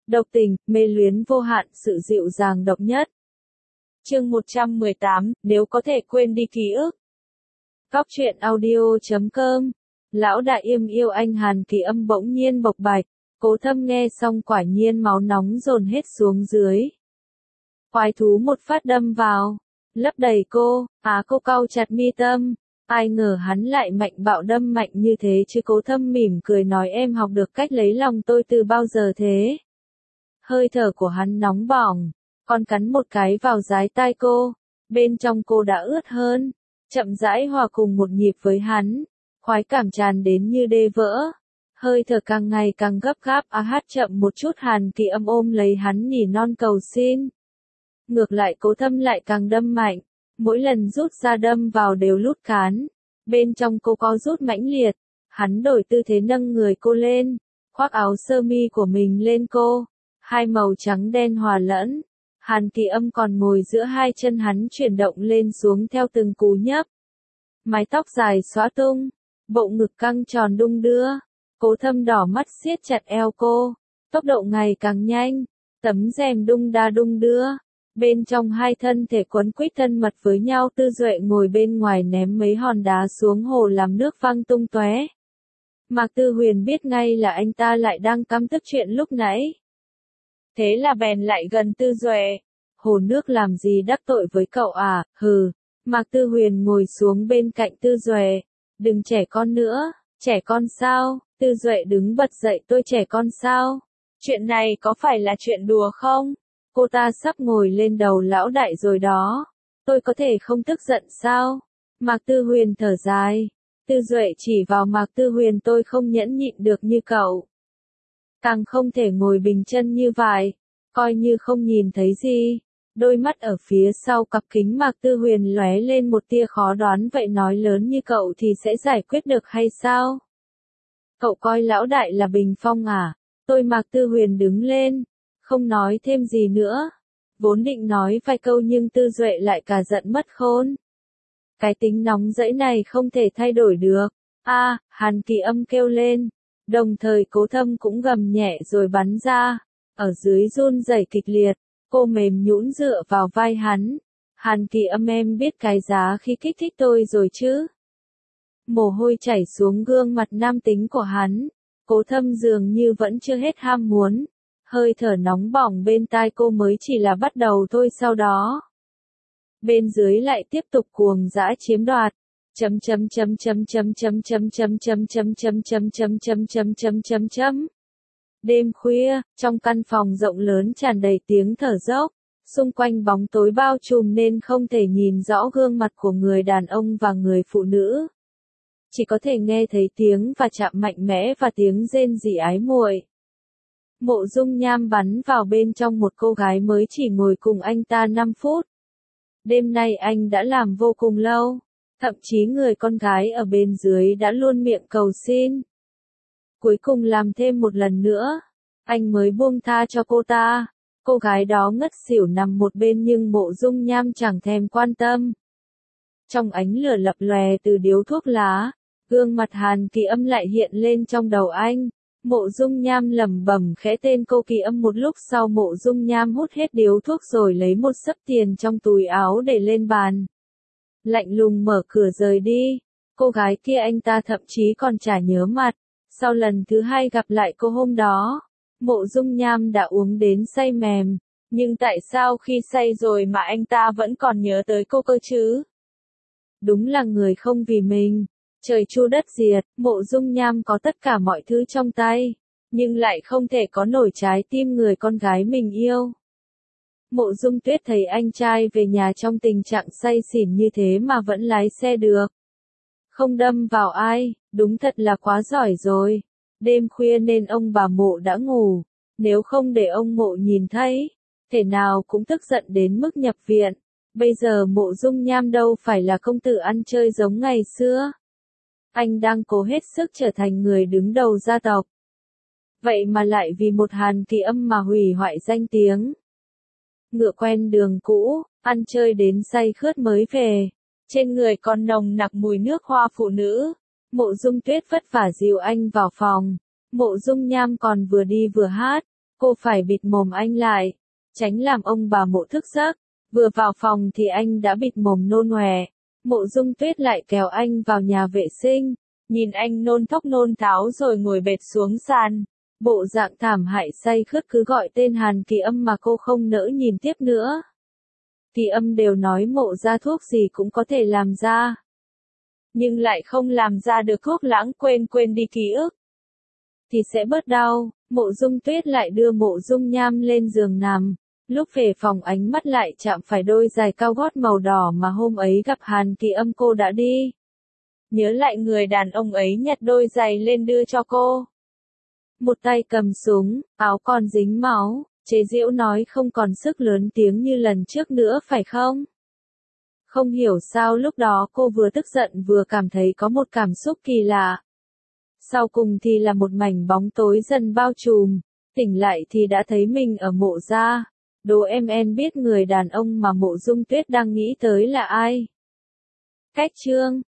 độc tình, mê luyến vô hạn, sự dịu dàng độc nhất. Chương 118, nếu có thể quên đi ký ức. Góc truyện audio.com. Lão đại im yêu anh Hàn Kỳ Âm bỗng nhiên bộc bạch, Cố Thâm nghe xong quả nhiên máu nóng dồn hết xuống dưới. Quái thú một phát đâm vào, lấp đầy cô, cô cau chặt mi tâm, ai ngờ hắn lại mạnh bạo đâm mạnh như thế chứ. Cố Thâm mỉm cười nói em học được cách lấy lòng tôi từ bao giờ thế? Hơi thở của hắn nóng bỏng, còn cắn một cái vào dái tai cô, bên trong cô đã ướt hơn, chậm rãi hòa cùng một nhịp với hắn, khoái cảm tràn đến như đê vỡ. Hơi thở càng ngày càng gấp gáp, hát chậm một chút. Hàn Kỳ Âm ôm lấy hắn nỉ non cầu xin. Ngược lại Cố Thâm lại càng đâm mạnh, mỗi lần rút ra đâm vào đều lút cán, bên trong cô có rút mãnh liệt. Hắn đổi tư thế nâng người cô lên, khoác áo sơ mi của mình lên cô, hai màu trắng đen hòa lẫn. Hàn Kỳ Âm còn ngồi giữa hai chân hắn chuyển động lên xuống theo từng cú nhấp. Mái tóc dài xõa tung, bộ ngực căng tròn đung đưa. Cố Thâm đỏ mắt siết chặt eo cô, tốc độ ngày càng nhanh, tấm rèm đung đưa. Bên trong hai thân thể quấn quýt thân mật với nhau. Tư Duệ ngồi bên ngoài ném mấy hòn đá xuống hồ làm nước văng tung tóe. Mạc Tư Huyền biết ngay là anh ta lại đang căm tức chuyện lúc nãy. Thế là bèn lại gần Tư Duệ. Hồ nước làm gì đắc tội với cậu à? Hừ. Mạc Tư Huyền ngồi xuống bên cạnh Tư Duệ. Đừng trẻ con nữa. Trẻ con sao? Tư Duệ đứng bật dậy. Tôi trẻ con sao? Chuyện này có phải là chuyện đùa không? Cô ta sắp ngồi lên đầu lão đại rồi đó. Tôi có thể không tức giận sao? Mạc Tư Huyền thở dài. Tư Duệ chỉ vào Mạc Tư Huyền, tôi không nhẫn nhịn được như cậu. Càng không thể ngồi bình chân như vậy, coi như không nhìn thấy gì. Đôi mắt ở phía sau cặp kính Mạc Tư Huyền lóe lên một tia khó đoán. Vậy nói lớn như cậu thì sẽ giải quyết được hay sao? Cậu coi lão đại là bình phong à? Tôi Mạc Tư Huyền đứng lên, không nói thêm gì nữa. Vốn định nói vài câu nhưng Tư Duệ lại cả giận mất khôn. Cái tính nóng dẫy này không thể thay đổi được. Hàn Kỳ Âm kêu lên. Đồng thời Cố Thâm cũng gầm nhẹ rồi bắn ra. Ở dưới run rẩy kịch liệt, cô mềm nhũn dựa vào vai hắn. Hàn Kỳ Âm, em biết cái giá khi kích thích tôi rồi chứ? Mồ hôi chảy xuống gương mặt nam tính của hắn. Cố Thâm dường như vẫn chưa hết ham muốn. Hơi thở nóng bỏng bên tai cô mới chỉ là bắt đầu thôi, sau đó bên dưới lại tiếp tục cuồng dã chiếm đoạt. Đêm khuya, trong căn phòng rộng lớn tràn đầy tiếng thở dốc, xung quanh bóng tối bao trùm nên không thể nhìn rõ gương mặt của người đàn ông và người phụ nữ. Chỉ có thể nghe thấy tiếng va chạm mạnh mẽ và tiếng rên rỉ ái muội. Mộ Dung Nham bắn vào bên trong một cô gái mới chỉ ngồi cùng anh ta 5 phút. Đêm nay anh đã làm vô cùng lâu, thậm chí người con gái ở bên dưới đã luôn miệng cầu xin. Cuối cùng làm thêm một lần nữa, anh mới buông tha cho cô ta. Cô gái đó ngất xỉu nằm một bên nhưng Mộ Dung Nham chẳng thèm quan tâm. Trong ánh lửa lập lòe từ điếu thuốc lá, gương mặt Hàn Kỳ Âm lại hiện lên trong đầu anh. Mộ Dung Nham lẩm bẩm khẽ tên cô Kỳ Âm. Một lúc sau Mộ Dung Nham hút hết điếu thuốc rồi lấy một xấp tiền trong túi áo để lên bàn. Lạnh lùng mở cửa rời đi. Cô gái kia anh ta thậm chí còn chả nhớ mặt. Sau lần thứ hai gặp lại cô hôm đó, Mộ Dung Nham đã uống đến say mềm. Nhưng tại sao khi say rồi mà anh ta vẫn còn nhớ tới cô cơ chứ? Đúng là người không vì mình. Trời chu đất diệt, Mộ Dung Nham có tất cả mọi thứ trong tay, nhưng lại không thể có nổi trái tim người con gái mình yêu. Mộ Dung Tuyết thấy anh trai về nhà trong tình trạng say xỉn như thế mà vẫn lái xe được. Không đâm vào ai, đúng thật là quá giỏi rồi. Đêm khuya nên ông bà Mộ đã ngủ, nếu không để ông Mộ nhìn thấy, thể nào cũng tức giận đến mức nhập viện. Bây giờ Mộ Dung Nham đâu phải là công tử ăn chơi giống ngày xưa. Anh đang cố hết sức trở thành người đứng đầu gia tộc. Vậy mà lại vì một Hàn Kỳ Âm mà hủy hoại danh tiếng. Ngựa quen đường cũ, ăn chơi đến say khướt mới về. Trên người còn nồng nặc mùi nước hoa phụ nữ. Mộ Dung Tuyết vất vả dìu anh vào phòng. Mộ Dung Nham còn vừa đi vừa hát. Cô phải bịt mồm anh lại, tránh làm ông bà Mộ thức giấc. Vừa vào phòng thì anh đã bịt mồm nôn ọe. Mộ Dung Tuyết lại kéo anh vào nhà vệ sinh, nhìn anh nôn thốc nôn tháo rồi ngồi bệt xuống sàn. Bộ dạng thảm hại say khướt cứ gọi tên Hàn Kỳ Âm mà cô không nỡ nhìn tiếp nữa. Kỳ Âm đều nói Mộ ra thuốc gì cũng có thể làm ra, nhưng lại không làm ra được thuốc lãng quên đi ký ức thì sẽ bớt đau. Mộ Dung Tuyết lại đưa Mộ Dung Nham lên giường nằm. Lúc về phòng ánh mắt lại chạm phải đôi giày cao gót màu đỏ mà hôm ấy gặp Hàn Kỳ Âm cô đã đi. Nhớ lại người đàn ông ấy nhặt đôi giày lên đưa cho cô. Một tay cầm súng, áo còn dính máu, chế giễu nói không còn sức lớn tiếng như lần trước nữa phải không? Không hiểu sao lúc đó cô vừa tức giận vừa cảm thấy có một cảm xúc kỳ lạ. Sau cùng thì là một mảnh bóng tối dần bao trùm, tỉnh lại thì đã thấy mình ở Mộ gia. Đố em biết người đàn ông mà Mộ Dung Tuyết đang nghĩ tới là ai? Cách chương